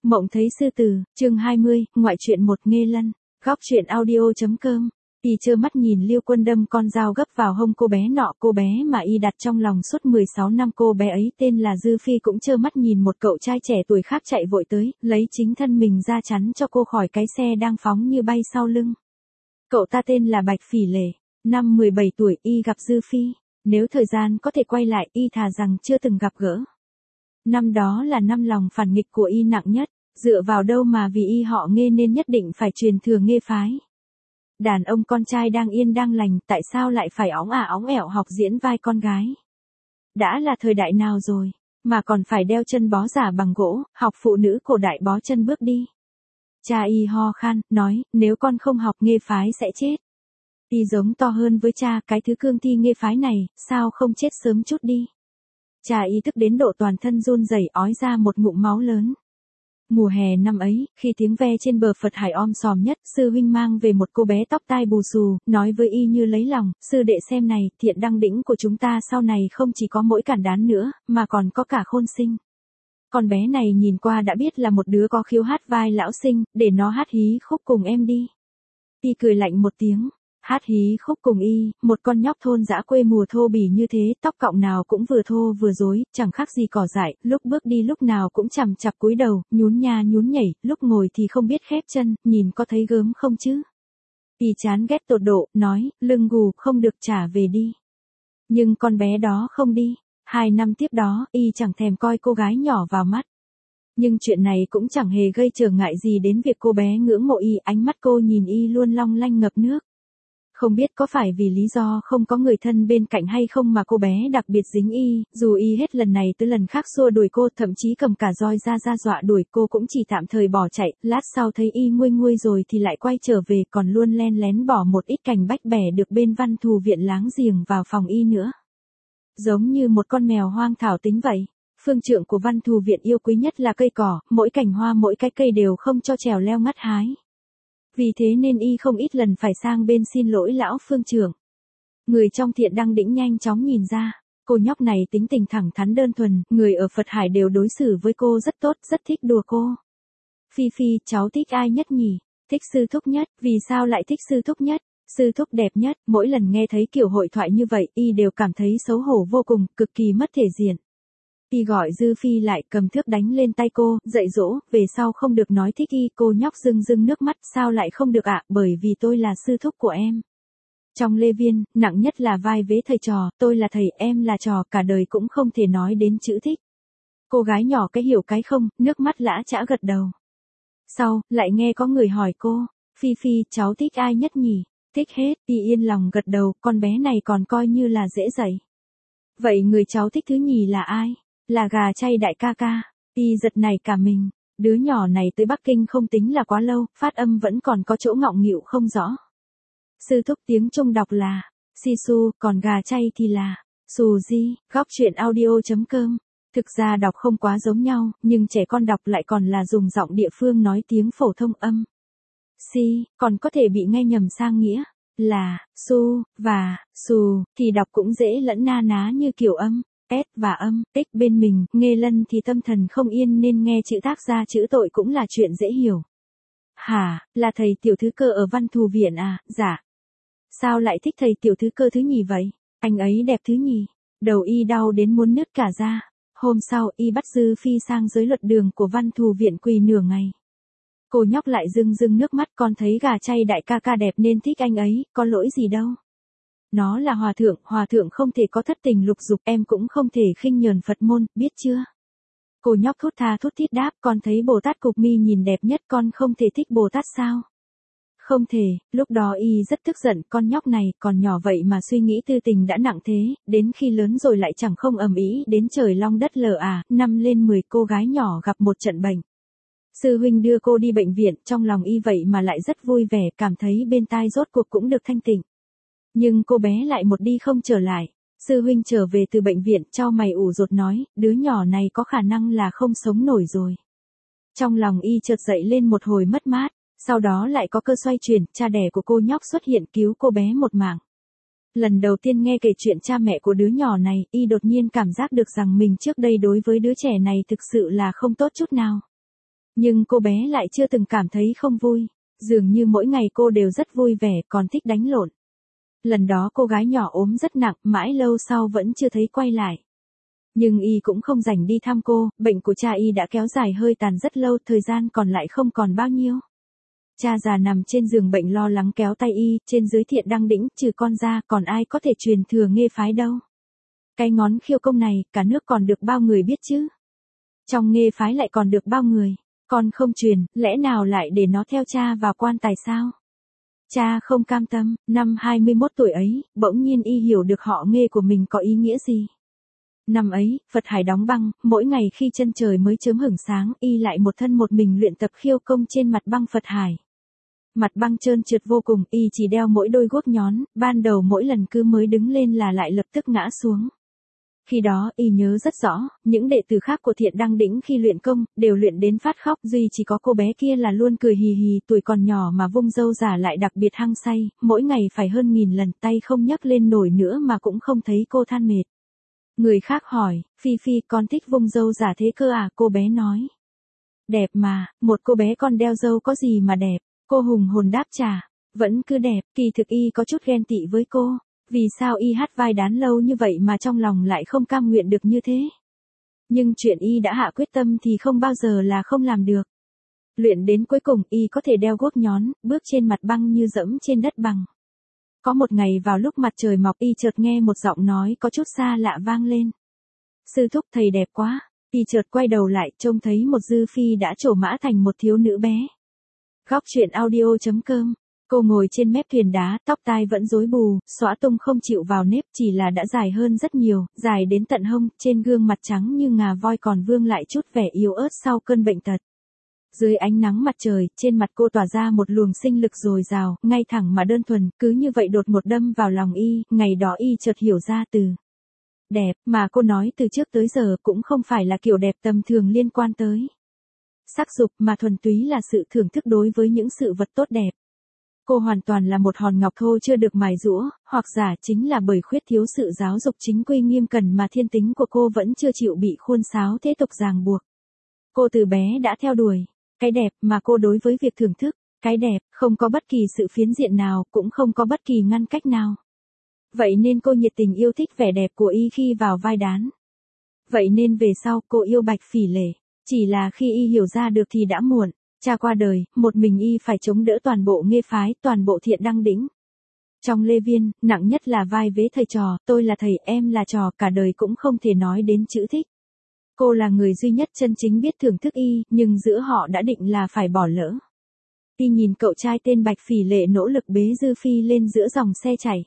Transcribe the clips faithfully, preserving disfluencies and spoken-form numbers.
Mộng thấy sư tử, chương hai mươi, ngoại truyện một Nghê Lân, góc truyện audio.com. Y trơ mắt nhìn Liêu Quân đâm con dao gấp vào hông cô bé nọ, cô bé mà Y đặt trong lòng suốt mười sáu năm. Cô bé ấy tên là Dư Phi, cũng trơ mắt nhìn một cậu trai trẻ tuổi khác chạy vội tới, lấy chính thân mình ra chắn cho cô khỏi cái xe đang phóng như bay sau lưng. Cậu ta tên là Bạch Phỉ Lệ, năm mười bảy tuổi Y gặp Dư Phi, nếu thời gian có thể quay lại Y thà rằng chưa từng gặp gỡ. Năm đó là năm lòng phản nghịch của Y nặng nhất, dựa vào đâu mà vì Y họ Nghê nên nhất định phải truyền thừa Nghê phái. Đàn ông con trai đang yên đang lành, tại sao lại phải óng ả óng ẻo học diễn vai con gái? Đã là thời đại nào rồi, mà còn phải đeo chân bó giả bằng gỗ, học phụ nữ cổ đại bó chân bước đi. Cha Y ho khan, nói, nếu con không học Nghê phái sẽ chết. Y giống to hơn với cha, cái thứ cương thi Nghê phái này, sao không chết sớm chút đi. Cha Y tức đến độ toàn thân run rẩy, ói ra một ngụm máu lớn. Mùa hè năm ấy, khi tiếng ve trên bờ Phật Hải om sòm nhất, sư huynh mang về một cô bé tóc tai bù xù, nói với Y như lấy lòng, sư đệ xem này, thiện đăng đỉnh của chúng ta sau này không chỉ có mỗi cản đán nữa, mà còn có cả khôn sinh. Con bé này nhìn qua đã biết là một đứa có khiếu hát vai lão sinh, để nó hát hí khúc cùng em đi. Y cười lạnh một tiếng. Hát hí khúc cùng Y, một con nhóc thôn dã quê mùa thô bỉ như thế, tóc cọng nào cũng vừa thô vừa rối, chẳng khác gì cỏ dại, lúc bước đi lúc nào cũng chằm chặp cúi đầu, nhún nha nhún nhảy, lúc ngồi thì không biết khép chân, nhìn có thấy gớm không chứ? Y chán ghét tột độ, nói, lưng gù, không được trả về đi. Nhưng con bé đó không đi, hai năm tiếp đó, Y chẳng thèm coi cô gái nhỏ vào mắt. Nhưng chuyện này cũng chẳng hề gây trở ngại gì đến việc cô bé ngưỡng mộ Y, ánh mắt cô nhìn Y luôn long lanh ngập nước. Không biết có phải vì lý do không có người thân bên cạnh hay không mà cô bé đặc biệt dính Y, dù Y hết lần này tới lần khác xua đuổi cô, thậm chí cầm cả roi ra ra dọa đuổi cô cũng chỉ tạm thời bỏ chạy, lát sau thấy Y nguôi nguôi rồi thì lại quay trở về, còn luôn len lén bỏ một ít cành bách bẻ được bên Văn Thù Viện láng giềng vào phòng Y nữa. Giống như một con mèo hoang thảo tính vậy. Phương trượng của Văn Thù Viện yêu quý nhất là cây cỏ, mỗi cành hoa mỗi cái cây đều không cho trèo leo ngắt hái. Vì thế nên Y không ít lần phải sang bên xin lỗi lão phương trưởng. Người trong thiện đăng đỉnh nhanh chóng nhìn ra, cô nhóc này tính tình thẳng thắn đơn thuần, người ở Phật Hải đều đối xử với cô rất tốt, rất thích đùa cô. Phi Phi, cháu thích ai nhất nhỉ? Thích sư thúc nhất, vì sao lại thích sư thúc nhất? Sư thúc đẹp nhất, mỗi lần nghe thấy kiểu hội thoại như vậy, Y đều cảm thấy xấu hổ vô cùng, cực kỳ mất thể diện. Y gọi Dư Phi lại, cầm thước đánh lên tay cô, dạy dỗ, về sau không được nói thích Y. Cô nhóc rưng rưng nước mắt, sao lại không được ạ, bởi vì tôi là sư thúc của em. Trong Lê Viên, nặng nhất là vai vế thầy trò, tôi là thầy, em là trò, cả đời cũng không thể nói đến chữ thích. Cô gái nhỏ cái hiểu cái không, nước mắt lã chã gật đầu. Sau, lại nghe có người hỏi cô, Phi Phi, cháu thích ai nhất nhỉ? Thích hết, Y yên lòng gật đầu, con bé này còn coi như là dễ dạy. Vậy người cháu thích thứ nhì là ai? Là gà chay đại ca ca. Y giật nảy cả mình, đứa nhỏ này tới Bắc Kinh không tính là quá lâu, phát âm vẫn còn có chỗ ngọng nghịu không rõ. Sư thúc tiếng Trung đọc là Sisu, còn gà chay thì là Suji. Góc truyện audio.com. Thực ra đọc không quá giống nhau, nhưng trẻ con đọc lại còn là dùng giọng địa phương nói tiếng phổ thông âm. Si, còn có thể bị nghe nhầm sang nghĩa là su và su, thì đọc cũng dễ lẫn na ná như kiểu âm S và âm X bên mình. Nghê Lân thì tâm thần không yên nên nghe chữ tác gia chữ tội cũng là chuyện dễ hiểu. Hả, là thầy tiểu thứ cơ ở Văn Thù Viện à? Dạ. Sao lại thích thầy tiểu thứ cơ thứ nhì vậy? Anh ấy đẹp thứ nhì. Đầu Y đau đến muốn nứt cả ra. Hôm sau Y bắt Dư Phi sang giới luật đường của Văn Thù Viện quỳ nửa ngày. Cô nhóc lại rưng rưng nước mắt, con thấy gà chay đại ca ca đẹp nên thích anh ấy, có lỗi gì đâu. Nó là hòa thượng, hòa thượng không thể có thất tình lục dục, em cũng không thể khinh nhờn Phật môn, biết chưa? Cô nhóc thốt tha thốt thít đáp, con thấy Bồ Tát Cục Mi nhìn đẹp nhất, con không thể thích Bồ Tát sao? Không thể. Lúc đó Y rất tức giận, con nhóc này, còn nhỏ vậy mà suy nghĩ tư tình đã nặng thế, đến khi lớn rồi lại chẳng không ầm ĩ đến trời long đất lở à. Năm lên mười cô gái nhỏ gặp một trận bệnh. Sư huynh đưa cô đi bệnh viện, trong lòng Y vậy mà lại rất vui vẻ, cảm thấy bên tai rốt cuộc cũng được thanh tịnh. Nhưng cô bé lại một đi không trở lại. Sư huynh trở về từ bệnh viện, chau mày ủ rột nói, đứa nhỏ này có khả năng là không sống nổi rồi. Trong lòng Y chợt dậy lên một hồi mất mát, sau đó lại có cơ xoay chuyển, cha đẻ của cô nhóc xuất hiện cứu cô bé một mạng. Lần đầu tiên nghe kể chuyện cha mẹ của đứa nhỏ này, Y đột nhiên cảm giác được rằng mình trước đây đối với đứa trẻ này thực sự là không tốt chút nào. Nhưng cô bé lại chưa từng cảm thấy không vui, dường như mỗi ngày cô đều rất vui vẻ, còn thích đánh lộn. Lần đó cô gái nhỏ ốm rất nặng, mãi lâu sau vẫn chưa thấy quay lại. Nhưng y cũng không rảnh đi thăm cô, bệnh của cha y đã kéo dài hơi tàn rất lâu, thời gian còn lại không còn bao nhiêu. Cha già nằm trên giường bệnh lo lắng kéo tay y, trên dưới Thiện Đăng Đỉnh, trừ con ra, còn ai có thể truyền thừa Nghê phái đâu. Cái ngón khiêu công này, cả nước còn được bao người biết chứ. Trong Nghê phái lại còn được bao người, con không truyền, lẽ nào lại để nó theo cha vào quan tài sao? Cha không cam tâm, năm hai mươi mốt tuổi ấy, bỗng nhiên y hiểu được họ Nghê của mình có ý nghĩa gì. Năm ấy, Phật Hải đóng băng, mỗi ngày khi chân trời mới chớm hửng sáng, y lại một thân một mình luyện tập khiêu công trên mặt băng Phật Hải. Mặt băng trơn trượt vô cùng, y chỉ đeo mỗi đôi guốc nhón, ban đầu mỗi lần cứ mới đứng lên là lại lập tức ngã xuống. Khi đó, y nhớ rất rõ, những đệ tử khác của Thiện Đăng Đỉnh khi luyện công, đều luyện đến phát khóc, duy chỉ có cô bé kia là luôn cười hì hì, tuổi còn nhỏ mà vung râu giả lại đặc biệt hăng say, mỗi ngày phải hơn nghìn lần, tay không nhấc lên nổi nữa mà cũng không thấy cô than mệt. Người khác hỏi, Phi Phi con thích vung râu giả thế cơ à, cô bé nói. Đẹp mà, một cô bé con đeo râu có gì mà đẹp, cô hùng hồn đáp trả, vẫn cứ đẹp, kỳ thực y có chút ghen tị với cô. Vì sao y hát vai đán lâu như vậy mà trong lòng lại không cam nguyện được như thế? Nhưng chuyện y đã hạ quyết tâm thì không bao giờ là không làm được. Luyện đến cuối cùng y có thể đeo guốc nhón, bước trên mặt băng như dẫm trên đất bằng. Có một ngày vào lúc mặt trời mọc y chợt nghe một giọng nói có chút xa lạ vang lên. Sư thúc thầy đẹp quá, y chợt quay đầu lại trông thấy một Dư Phi đã trổ mã thành một thiếu nữ bé. Góc truyện audio chấm com. Cô ngồi trên mép thuyền đá, tóc tai vẫn rối bù, xõa tung không chịu vào nếp, chỉ là đã dài hơn rất nhiều, dài đến tận hông, trên gương mặt trắng như ngà voi còn vương lại chút vẻ yếu ớt sau cơn bệnh tật. Dưới ánh nắng mặt trời, trên mặt cô tỏa ra một luồng sinh lực dồi dào, ngay thẳng mà đơn thuần, cứ như vậy đột một đâm vào lòng y, ngày đó y chợt hiểu ra từ đẹp mà cô nói từ trước tới giờ cũng không phải là kiểu đẹp tầm thường liên quan tới sắc dục mà thuần túy là sự thưởng thức đối với những sự vật tốt đẹp. Cô hoàn toàn là một hòn ngọc thô chưa được mài giũa, hoặc giả chính là bởi khuyết thiếu sự giáo dục chính quy nghiêm cẩn mà thiên tính của cô vẫn chưa chịu bị khuôn sáo thế tục ràng buộc. Cô từ bé đã theo đuổi cái đẹp mà cô đối với việc thưởng thức, cái đẹp, không có bất kỳ sự phiến diện nào, cũng không có bất kỳ ngăn cách nào. Vậy nên cô nhiệt tình yêu thích vẻ đẹp của y khi vào vai đán. Vậy nên về sau cô yêu Bạch Phỉ Lệ, chỉ là khi y hiểu ra được thì đã muộn. Cha qua đời, một mình y phải chống đỡ toàn bộ Nghê phái, toàn bộ Thiện Đăng Đỉnh. Trong Lê Viên, nặng nhất là vai vế thầy trò, tôi là thầy, em là trò, cả đời cũng không thể nói đến chữ thích. Cô là người duy nhất chân chính biết thưởng thức y, nhưng giữa họ đã định là phải bỏ lỡ. Y nhìn cậu trai tên Bạch Phỉ Lệ nỗ lực bế Dư Phi lên giữa dòng xe chảy.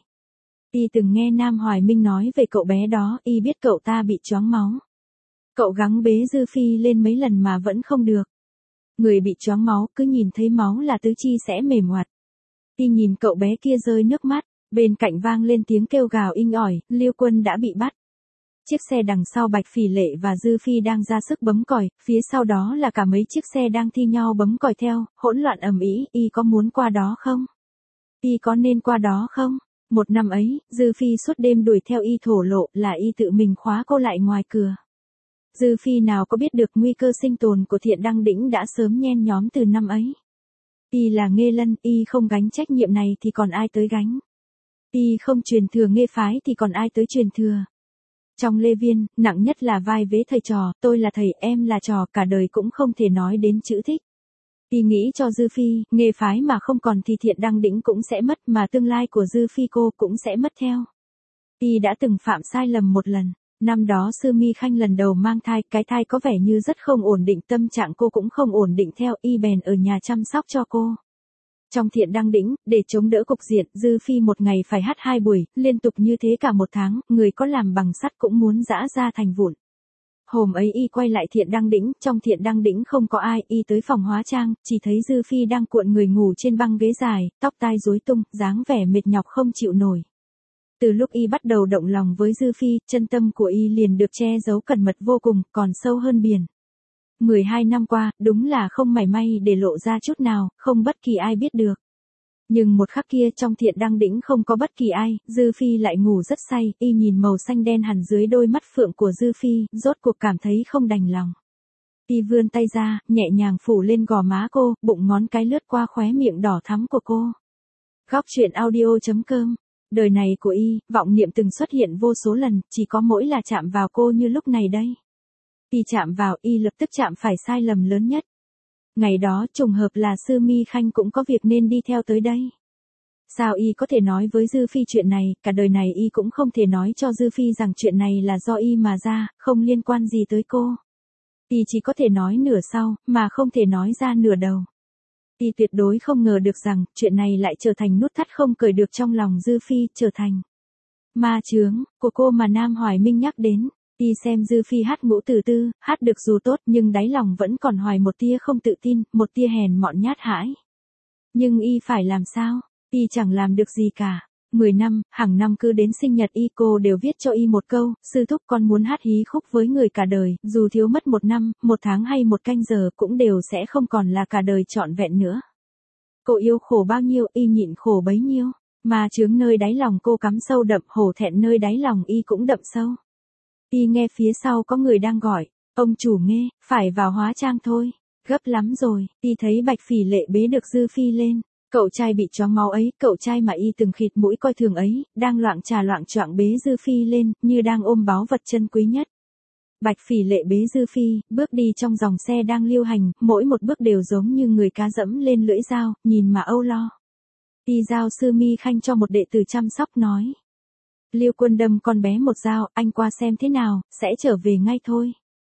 Y từng nghe Nam Hoài Minh nói về cậu bé đó, y biết cậu ta bị choáng máu. Cậu gắng bế Dư Phi lên mấy lần mà vẫn không được. Người bị choáng máu cứ nhìn thấy máu là tứ chi sẽ mềm oặt. Y nhìn cậu bé kia rơi nước mắt, bên cạnh vang lên tiếng kêu gào inh ỏi, Liêu Quân đã bị bắt. Chiếc xe đằng sau Bạch Phỉ Lệ và Dư Phi đang ra sức bấm còi, phía sau đó là cả mấy chiếc xe đang thi nhau bấm còi theo, hỗn loạn ầm ĩ, y có muốn qua đó không? Y có nên qua đó không? Một năm ấy, Dư Phi suốt đêm đuổi theo y thổ lộ là y tự mình khóa cô lại ngoài cửa. Dư Phi nào có biết được nguy cơ sinh tồn của Thiện Đăng Đỉnh đã sớm nhen nhóm từ năm ấy. Y là Nghê Lân, y không gánh trách nhiệm này thì còn ai tới gánh. Y không truyền thừa Nghê phái thì còn ai tới truyền thừa. Trong Lê Viên, nặng nhất là vai vế thầy trò, tôi là thầy, em là trò, cả đời cũng không thể nói đến chữ thích. Y nghĩ cho Dư Phi, Nghê phái mà không còn thì Thiện Đăng Đỉnh cũng sẽ mất, mà tương lai của Dư Phi cô cũng sẽ mất theo. Y đã từng phạm sai lầm một lần. Năm đó Sư Mi Khanh lần đầu mang thai, cái thai có vẻ như rất không ổn định, tâm trạng cô cũng không ổn định theo, y bèn ở nhà chăm sóc cho cô. Trong Thiện Đăng Đỉnh, để chống đỡ cục diện, Dư Phi một ngày phải hát hai buổi, liên tục như thế cả một tháng, người có làm bằng sắt cũng muốn giã ra thành vụn. Hôm ấy y quay lại Thiện Đăng Đỉnh, trong Thiện Đăng Đỉnh không có ai, y tới phòng hóa trang, chỉ thấy Dư Phi đang cuộn người ngủ trên băng ghế dài, tóc tai rối tung, dáng vẻ mệt nhọc không chịu nổi. Từ lúc y bắt đầu động lòng với Dư Phi, chân tâm của y liền được che giấu cẩn mật vô cùng, còn sâu hơn biển. mười hai năm qua, đúng là không mảy may để lộ ra chút nào, không bất kỳ ai biết được. Nhưng một khắc kia trong Thiện Đăng Đỉnh không có bất kỳ ai, Dư Phi lại ngủ rất say, y nhìn màu xanh đen hẳn dưới đôi mắt phượng của Dư Phi, rốt cuộc cảm thấy không đành lòng. Y vươn tay ra, nhẹ nhàng phủ lên gò má cô, bụng ngón cái lướt qua khóe miệng đỏ thắm của cô. Góc truyện audio chấm com. Đời này của Y, vọng niệm từng xuất hiện vô số lần, chỉ có mỗi là chạm vào cô như lúc này đây. Y chạm vào, Y lập tức chạm phải sai lầm lớn nhất. Ngày đó trùng hợp là Sư Mi Khanh cũng có việc nên đi theo tới đây. Sao Y có thể nói với Dư Phi chuyện này, cả đời này Y cũng không thể nói cho Dư Phi rằng chuyện này là do Y mà ra, không liên quan gì tới cô. Y chỉ có thể nói nửa sau, mà không thể nói ra nửa đầu. Y tuyệt đối không ngờ được rằng, chuyện này lại trở thành nút thắt không cởi được trong lòng Dư Phi, trở thành ma chướng của cô mà Nam Hoài Minh nhắc đến. Y xem Dư Phi hát ngũ từ tư, hát được dù tốt nhưng đáy lòng vẫn còn hoài một tia không tự tin, một tia hèn mọn nhát hãi. Nhưng Y phải làm sao? Y chẳng làm được gì cả. Mười năm, hàng năm cứ đến sinh nhật Y cô đều viết cho Y một câu, sư thúc con muốn hát hí khúc với người cả đời, dù thiếu mất một năm, một tháng hay một canh giờ cũng đều sẽ không còn là cả đời trọn vẹn nữa. Cô yêu khổ bao nhiêu, Y nhịn khổ bấy nhiêu, mà chướng nơi đáy lòng cô cắm sâu đậm, hổ thẹn nơi đáy lòng Y cũng đậm sâu. Y nghe phía sau có người đang gọi, ông chủ nghe, phải vào hóa trang thôi, gấp lắm rồi. Y thấy Bạch Phỉ Lệ bế được Dư Phi lên. Cậu trai bị choáng máu ấy, cậu trai mà Y từng khịt mũi coi thường ấy, đang loạng trà loạng choạng bế Dư Phi lên, như đang ôm báu vật chân quý nhất. Bạch Phỉ Lệ bế Dư Phi, bước đi trong dòng xe đang lưu hành, mỗi một bước đều giống như người cá dẫm lên lưỡi dao, nhìn mà âu lo. Y giao Sư Mi Khanh cho một đệ tử chăm sóc nói. Liêu Quân đâm con bé một dao, anh qua xem thế nào, sẽ trở về ngay thôi.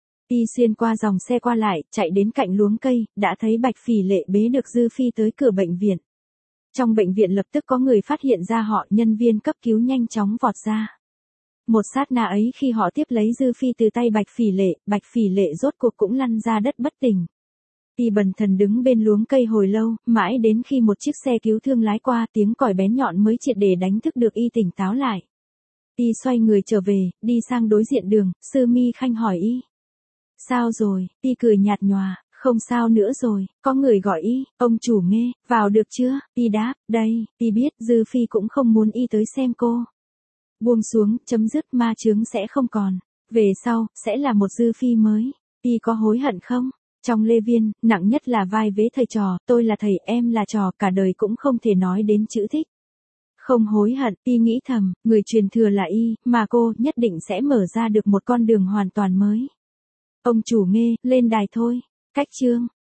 Y xuyên qua dòng xe qua lại, chạy đến cạnh luống cây, đã thấy Bạch Phỉ Lệ bế được Dư Phi tới cửa bệnh viện. Trong bệnh viện lập tức có người phát hiện ra họ, nhân viên cấp cứu nhanh chóng vọt ra. Một sát na ấy khi họ tiếp lấy Dư Phi từ tay Bạch Phỉ Lệ, Bạch Phỉ Lệ rốt cuộc cũng lăn ra đất bất tỉnh. Y bần thần đứng bên luống cây hồi lâu, mãi đến khi một chiếc xe cứu thương lái qua, tiếng còi bén nhọn mới triệt để đánh thức được Y tỉnh táo lại. Y xoay người trở về, đi sang đối diện đường, Sư Mi Khanh hỏi Y. Sao rồi? Y cười nhạt nhòa, không sao nữa rồi, có người gọi Y, ông chủ nghe, vào được chưa? Y đáp, đây. Y biết Dư Phi cũng không muốn Y tới xem cô. Buông xuống, chấm dứt, ma chướng sẽ không còn. Về sau, sẽ là một Dư Phi mới. Y có hối hận không? Trong Lê Viên, nặng nhất là vai vế thầy trò, tôi là thầy, em là trò, cả đời cũng không thể nói đến chữ thích. Không hối hận, Y nghĩ thầm, người truyền thừa là Y, mà cô nhất định sẽ mở ra được một con đường hoàn toàn mới. Ông chủ nghe, lên đài thôi. Cách chương